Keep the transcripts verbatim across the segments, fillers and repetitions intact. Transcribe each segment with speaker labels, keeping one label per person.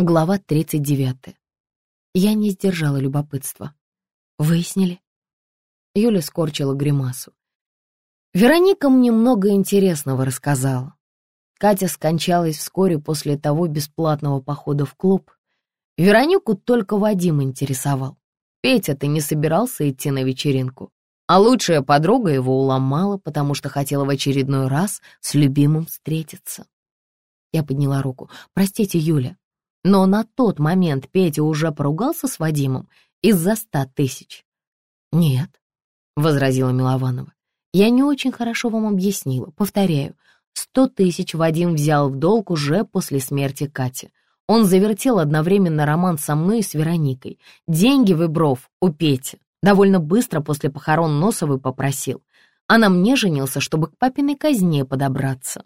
Speaker 1: Глава тридцать девятая. Я не сдержала любопытства. Выяснили? Юля скорчила гримасу. Вероника мне много интересного рассказала. Катя скончалась вскоре после того бесплатного похода в клуб. Веронику только Вадим интересовал. Петя-то не собирался идти на вечеринку, а лучшая подруга его уломала, потому что хотела в очередной раз с любимым встретиться. Я подняла руку. «Простите, Юля, но на тот момент Петя уже поругался с Вадимом из-за ста тысяч». «Нет», — возразила Милованова, — «я не очень хорошо вам объяснила. Повторяю, сто тысяч Вадим взял в долг уже после смерти Кати. Он завертел одновременно роман со мной и с Вероникой. Деньги в Ибров у Пети довольно быстро после похорон Носовой попросил, а на мне женился, чтобы к папиной казне подобраться».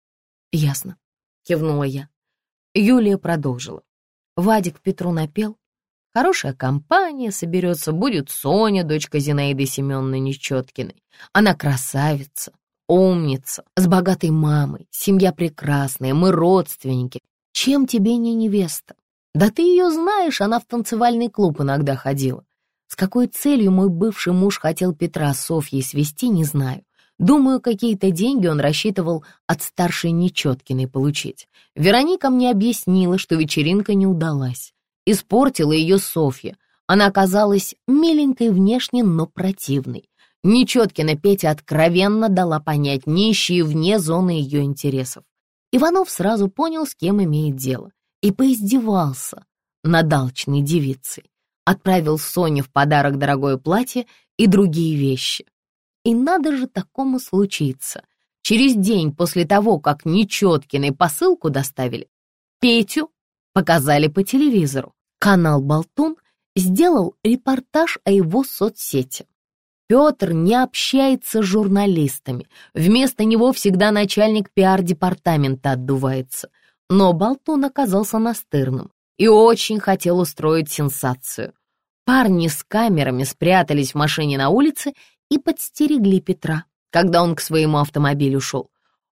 Speaker 1: «Ясно», — кивнула я. Юлия продолжила. Вадик Петру напел. Хорошая компания соберется, будет Соня, дочка Зинаиды Семеновны Нечеткиной. Она красавица, умница, с богатой мамой, семья прекрасная, мы родственники. Чем тебе не невеста? Да ты ее знаешь, она в танцевальный клуб иногда ходила. С какой целью мой бывший муж хотел Петра с Софьей свести, не знаю. Думаю, какие-то деньги он рассчитывал от старшей Нечеткиной получить. Вероника мне объяснила, что вечеринка не удалась. Испортила ее Софья. Она оказалась миленькой внешне, но противной. Нечеткина Петя откровенно дала понять, нищие вне зоны ее интересов. Иванов сразу понял, с кем имеет дело, и поиздевался над алчной девицей. Отправил Соне в подарок дорогое платье и другие вещи. И надо же такому случиться. Через день после того, как Нечеткиной посылку доставили, Петю показали по телевизору. Канал «Болтун» сделал репортаж о его соцсети. Петр не общается с журналистами. Вместо него всегда начальник пиар-департамента отдувается. Но Болтун оказался настырным и очень хотел устроить сенсацию. Парни с камерами спрятались в машине на улице и подстерегли Петра, когда он к своему автомобилю шел.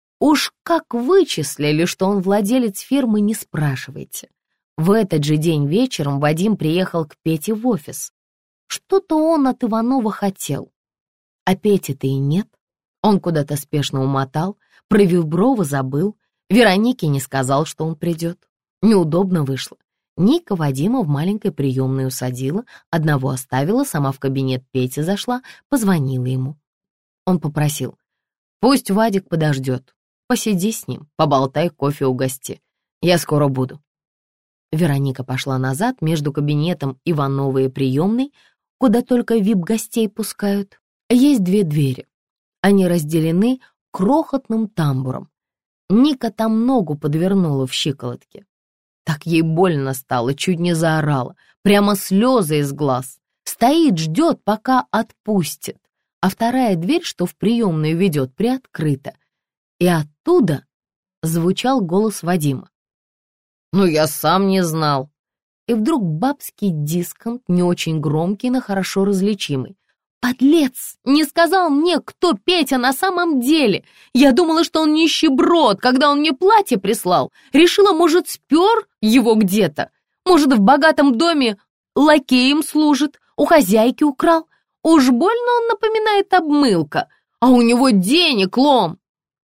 Speaker 1: Уж как вычислили, что он владелец фирмы, не спрашивайте. В этот же день вечером Вадим приехал к Пете в офис. Что-то он от Иванова хотел. А Пети-то и нет. Он куда-то спешно умотал, про Виброва забыл, Веронике не сказал, что он придет. Неудобно вышло. Ника Вадима в маленькой приемной усадила, одного оставила, сама в кабинет Пети зашла, позвонила ему. Он попросил: «Пусть Вадик подождет, посиди с ним, поболтай, кофе угости. Я скоро буду». Вероника пошла назад между кабинетом Иванова и приемной, куда только вип-гостей пускают. Есть две двери. Они разделены крохотным тамбуром. Ника там ногу подвернула в щиколотке. Так ей больно стало, чуть не заорала, прямо слезы из глаз. Стоит, ждет, пока отпустит. А вторая дверь, что в приемную ведет, приоткрыта. И оттуда звучал голос Вадима. «Ну, я сам не знал». И вдруг бабский дисконт, не очень громкий, но хорошо различимый. «Подлец! Не сказал мне, кто Петя на самом деле! Я думала, что он нищеброд, когда он мне платье прислал. Решила, может, спер его где-то. Может, в богатом доме лакеем служит, у хозяйки украл. Уж больно он напоминает обмылка, а у него денег лом!»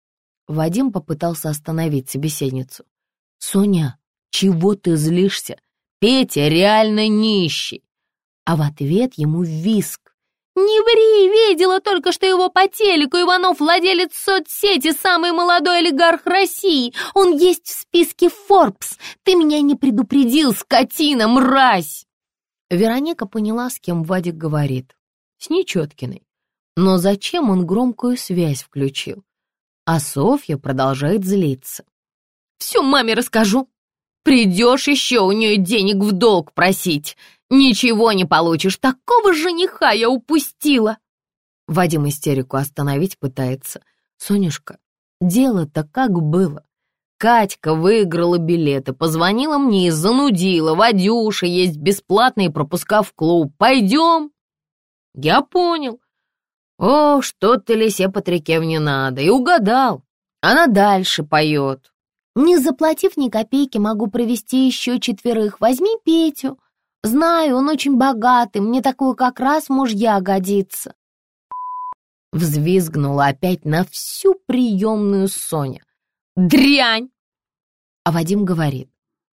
Speaker 1: Вадим попытался остановить собеседницу. «Соня, чего ты злишься? Петя реально нищий!» А в ответ ему визг. «Не ври, видела только что его по телеку. Иванов владелец соцсети, самый молодой олигарх России. Он есть в списке Forbes. Ты меня не предупредил, скотина, мразь!» Вероника поняла, с кем Вадик говорит. С Нечеткиной. Но зачем он громкую связь включил? А Софья продолжает злиться. «Все маме расскажу. Придешь еще у нее денег в долг просить. Ничего не получишь, такого жениха я упустила!» Вадим истерику остановить пытается. «Сонюшка, дело-то как было. Катька выиграла билеты, позвонила мне и занудила. Вадюша, есть бесплатные пропуска в клуб. Пойдем?» «Я понял. О, что ты, Лисе Патрикевне, надо. И угадал. Она дальше поет. Не заплатив ни копейки, могу провести еще четверых. Возьми Петю. Знаю, он очень богатый, мне такой как раз мужья годится. Взвизгнула опять на всю приемную Соня. Дрянь! А Вадим говорит.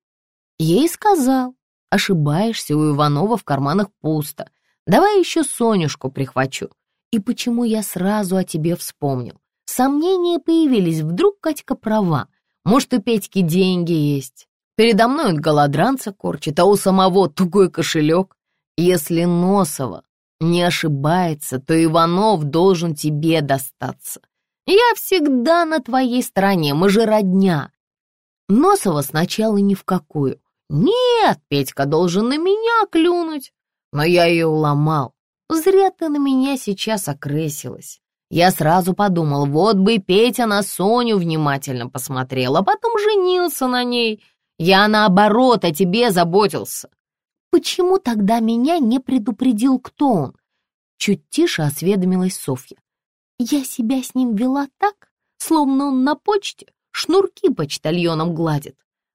Speaker 1: Ей сказал, ошибаешься, у Иванова в карманах пусто. Давай еще Сонюшку прихвачу. И почему я сразу о тебе вспомнил? Сомнения появились, вдруг Катька права. Может, у Петьки деньги есть. Передо мной он голодранца корчит, а у самого тугой кошелек. Если Носова не ошибается, то Иванов должен тебе достаться. Я всегда на твоей стороне, мы же родня. Носова сначала ни в какую. Нет, Петька должен на меня клюнуть. Но я ее уломал. Зря ты на меня сейчас окрысилась. Я сразу подумал, вот бы Петя на Соню внимательно посмотрел, а потом женился на ней. Я, наоборот, о тебе заботился. Почему тогда меня не предупредил, кто он? Чуть тише осведомилась Софья. Я себя с ним вела так, словно он на почте шнурки почтальоном гладит.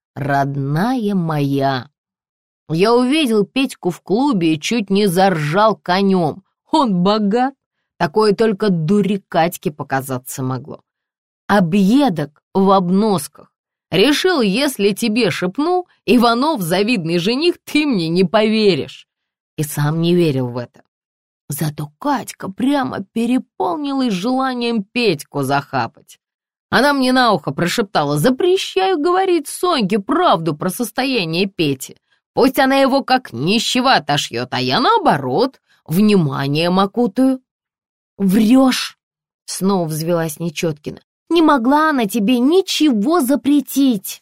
Speaker 1: Родная моя. Я увидел Петьку в клубе и чуть не заржал конем. Он богат. Такое только дуре Катьке показаться могло. Объедок в обносках. Решил, если тебе шепну, Иванов завидный жених, ты мне не поверишь. И сам не верил в это. Зато Катька прямо переполнилась желанием Петьку захапать. Она мне на ухо прошептала, запрещаю говорить Соньке правду про состояние Пети. Пусть она его как нищего отошьет, а я, наоборот, вниманием окутаю. «Врешь!» — снова взвелась Нечеткина. «Не могла она тебе ничего запретить!»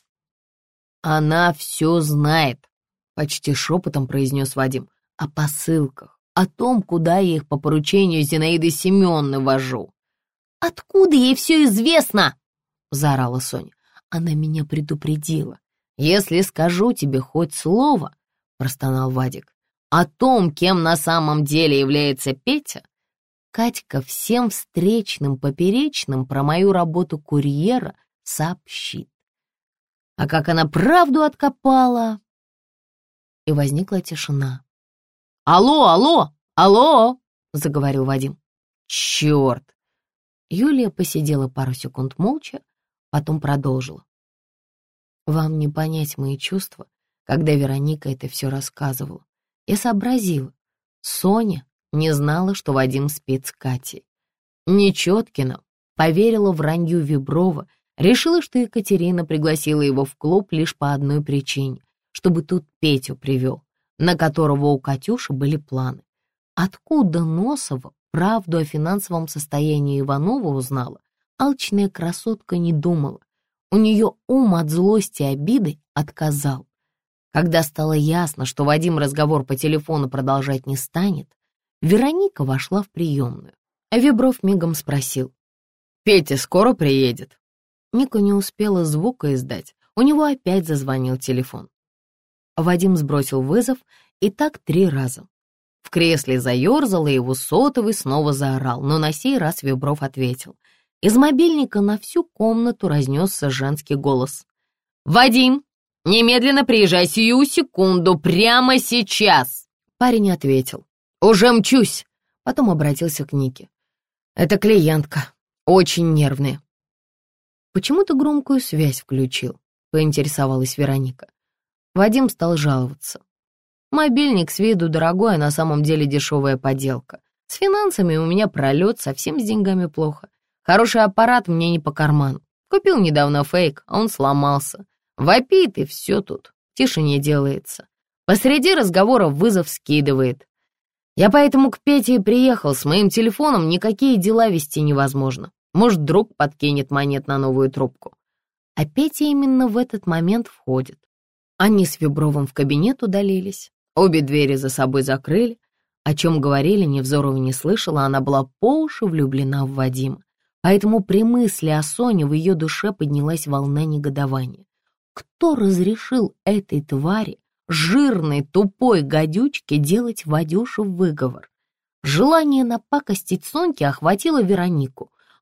Speaker 1: «Она все знает», — почти шепотом произнес Вадим, «о посылках, о том, куда я их по поручению Зинаиды Семеновны вожу». «Откуда ей все известно?» — заорала Соня. «Она меня предупредила. Если скажу тебе хоть слово, — простонал Вадик, — о том, кем на самом деле является Петя, Катька всем встречным, поперечным про мою работу курьера сообщит. А как она правду откопала?» И возникла тишина. «Алло, алло, алло!» — заговорил Вадим. «Черт!» Юлия посидела пару секунд молча, потом продолжила. «Вам не понять мои чувства, когда Вероника это все рассказывала. Я сообразила. Соня не знала, что Вадим спит с Катей. Нечеткина поверила вранью Виброва, решила, что Екатерина пригласила его в клуб лишь по одной причине, чтобы тут Петю привел, на которого у Катюши были планы. Откуда Носова правду о финансовом состоянии Иванова узнала, алчная красотка не думала. У нее ум от злости и обиды отказал. Когда стало ясно, что Вадим разговор по телефону продолжать не станет, Вероника вошла в приемную, а Вибров мигом спросил. «Петя скоро приедет?» Ника не успела звука издать, у него опять зазвонил телефон. Вадим сбросил вызов и так три раза. В кресле заерзал, и его сотовый снова заорал, но на сей раз Вибров ответил. Из мобильника на всю комнату разнесся женский голос. «Вадим, немедленно приезжай сию секунду, прямо сейчас!» Парень ответил. «Уже мчусь!» Потом обратился к Нике. «Это клиентка, очень нервная». «Почему ты громкую связь включил?» — поинтересовалась Вероника. Вадим стал жаловаться. «Мобильник с виду дорогой, а на самом деле дешевая подделка. С финансами у меня пролет, совсем с деньгами плохо. Хороший аппарат мне не по карману. Купил недавно фейк, а он сломался. Вопит, и все тут. В тишине делается. Посреди разговора вызов скидывает. Я поэтому к Пете и приехал. С моим телефоном никакие дела вести невозможно. Может, друг подкинет монет на новую трубку». А Петя именно в этот момент входит. Они с Вибровым в кабинет удалились. Обе двери за собой закрыли. О чем говорили, Невзорова не слышала, она была по уши влюблена в Вадима. Поэтому при мысли о Соне в ее душе поднялась волна негодования. Кто разрешил этой твари, жирной, тупой гадючке, делать Вадюшу выговор? Желание напакостить Соньке охватило Веронику.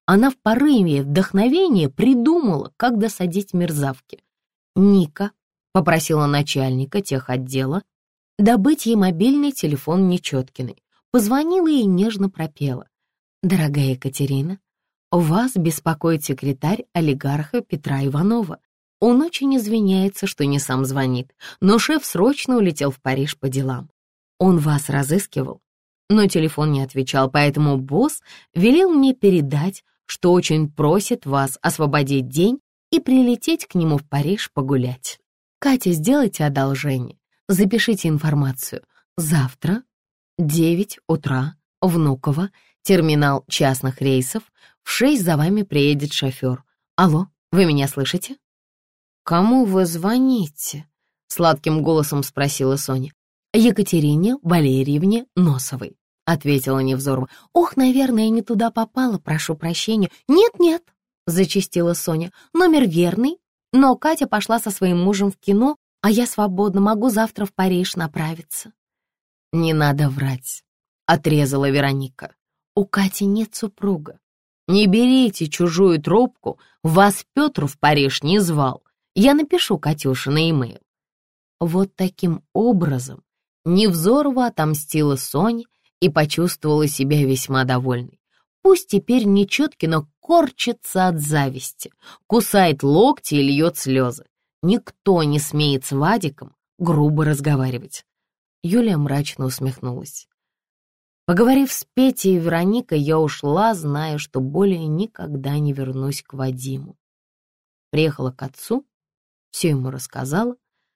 Speaker 1: она в порыве вдохновения придумала, как досадить мерзавке. Ника попросила начальника техотдела добыть ей мобильный телефон Нечеткиной. Позвонила и нежно пропела: «Дорогая Екатерина, вас беспокоит секретарь олигарха Петра Иванова. Он очень извиняется, что не сам звонит, но шеф срочно улетел в Париж по делам. Он вас разыскивал, но телефон не отвечал, поэтому босс велел мне передать, что очень просит вас освободить день и прилететь к нему в Париж погулять. Катя, сделайте одолжение, запишите информацию. Завтра, девять утра, Внуково, терминал частных рейсов, в шесть за вами приедет шофер. Алло, вы меня слышите?» «Кому вы звоните?» — сладким голосом спросила Соня. «Екатерине Валерьевне Носовой», — ответила Невзорова. «Ох, наверное, не туда попала, прошу прощения». «Нет-нет», — зачастила Соня, — «номер верный, но Катя пошла со своим мужем в кино, а я свободна, могу завтра в Париж направиться». «Не надо врать», — отрезала Вероника. «У Кати нет супруга. Не берите чужую трубку, вас Петр в Париж не звал. Я напишу Катюше на e-mail». Вот таким образом Невзорова отомстила Соне и почувствовала себя весьма довольной. Пусть теперь Нечеткина корчится от зависти, кусает локти и льет слезы. Никто не смеет с Вадиком грубо разговаривать. Юлия мрачно усмехнулась. Поговорив с Петей и Вероникой, я ушла, зная, что более никогда не вернусь к Вадиму. Приехала к отцу, все ему рассказала.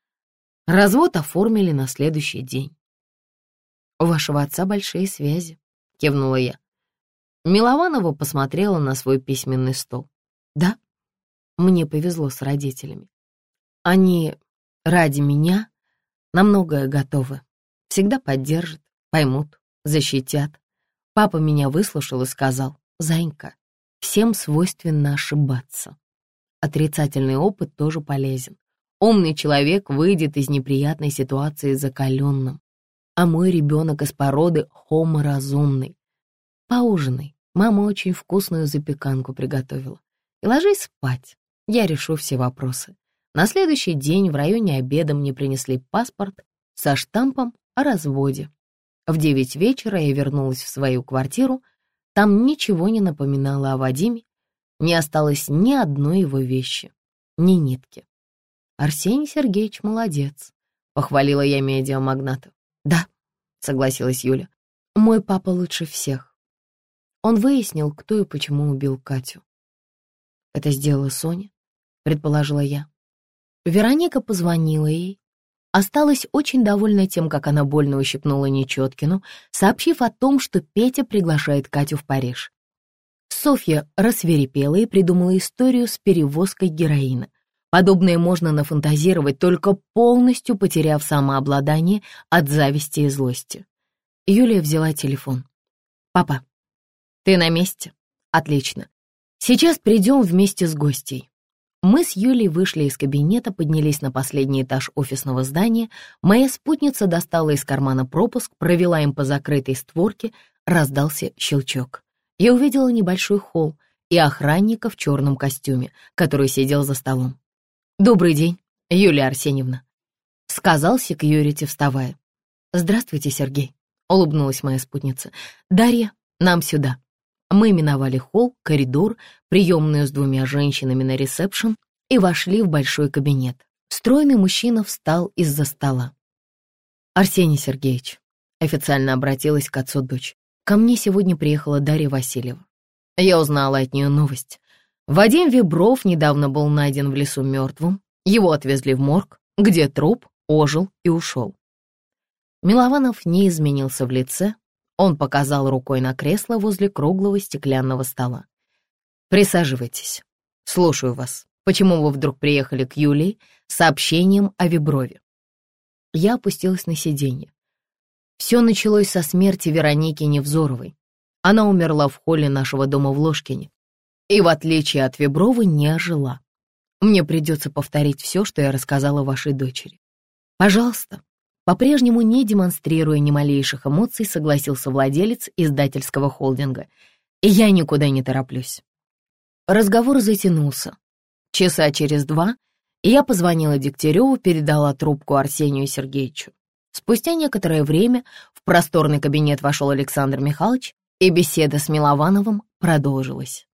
Speaker 1: Развод оформили на следующий день. «У вашего отца большие связи», — кивнула я. Милованова посмотрела на свой письменный стол. «Да, мне повезло с родителями. Они ради меня на многое готовы. Всегда поддержат, поймут, защитят. Папа меня выслушал и сказал: «Занька, всем свойственно ошибаться. Отрицательный опыт тоже полезен. Умный человек выйдет из неприятной ситуации закаленным, а мой ребенок из породы хомо разумный. Поужинай, мама очень вкусную запеканку приготовила. И ложись спать, я решу все вопросы». На следующий день в районе обеда мне принесли паспорт со штампом о разводе. В девять вечера я вернулась в свою квартиру. Там ничего не напоминало о Вадиме, не осталось ни одной его вещи, ни нитки. «Арсений Сергеевич молодец», — похвалила я медиамагната. «Да», — согласилась Юля, — «мой папа лучше всех. Он выяснил, кто и почему убил Катю». «Это сделала Соня», — предположила я. Вероника позвонила ей, осталась очень довольна тем, как она больно ущипнула Нечеткину, сообщив о том, что Петя приглашает Катю в Париж. Софья рассвирепела и придумала историю с перевозкой героина. Подобное можно нафантазировать, только полностью потеряв самообладание от зависти и злости. Юлия взяла телефон. «Папа, ты на месте? Отлично. Сейчас придем вместе с гостьей». Мы с Юлей вышли из кабинета, поднялись на последний этаж офисного здания. Моя спутница достала из кармана пропуск, провела им по закрытой створке, раздался щелчок. Я увидела небольшой холл и охранника в черном костюме, который сидел за столом. «Добрый день, Юлия Арсеньевна», — сказал секьюрити, вставая. «Здравствуйте, Сергей», — улыбнулась моя спутница. «Дарья, нам сюда». Мы миновали холл, коридор, приемную с двумя женщинами на ресепшн и вошли в большой кабинет. Стройный мужчина встал из-за стола. «Арсений Сергеевич», — официально обратилась к отцу дочь, — «ко мне сегодня приехала Дарья Васильева. Я узнала от нее новость. Вадим Вибров недавно был найден в лесу мертвым. Его отвезли в морг, где труп ожил и ушел». Милованов не изменился в лице. Он показал рукой на кресло возле круглого стеклянного стола. «Присаживайтесь. Слушаю вас. Почему вы вдруг приехали к Юлии с сообщением о Виброве?» Я опустилась на сиденье. Все началось со смерти Вероники Невзоровой. Она умерла в холле нашего дома в Ложкине. И, в отличие от Виброва, не ожила. Мне придется повторить все, что я рассказала вашей дочери. Пожалуйста. По-прежнему, не демонстрируя ни малейших эмоций, согласился владелец издательского холдинга. И я никуда не тороплюсь. Разговор затянулся. Часа через два я позвонила Дегтяреву, передала трубку Арсению Сергеевичу. Спустя некоторое время в просторный кабинет вошел Александр Михайлович, и беседа с Миловановым продолжилась.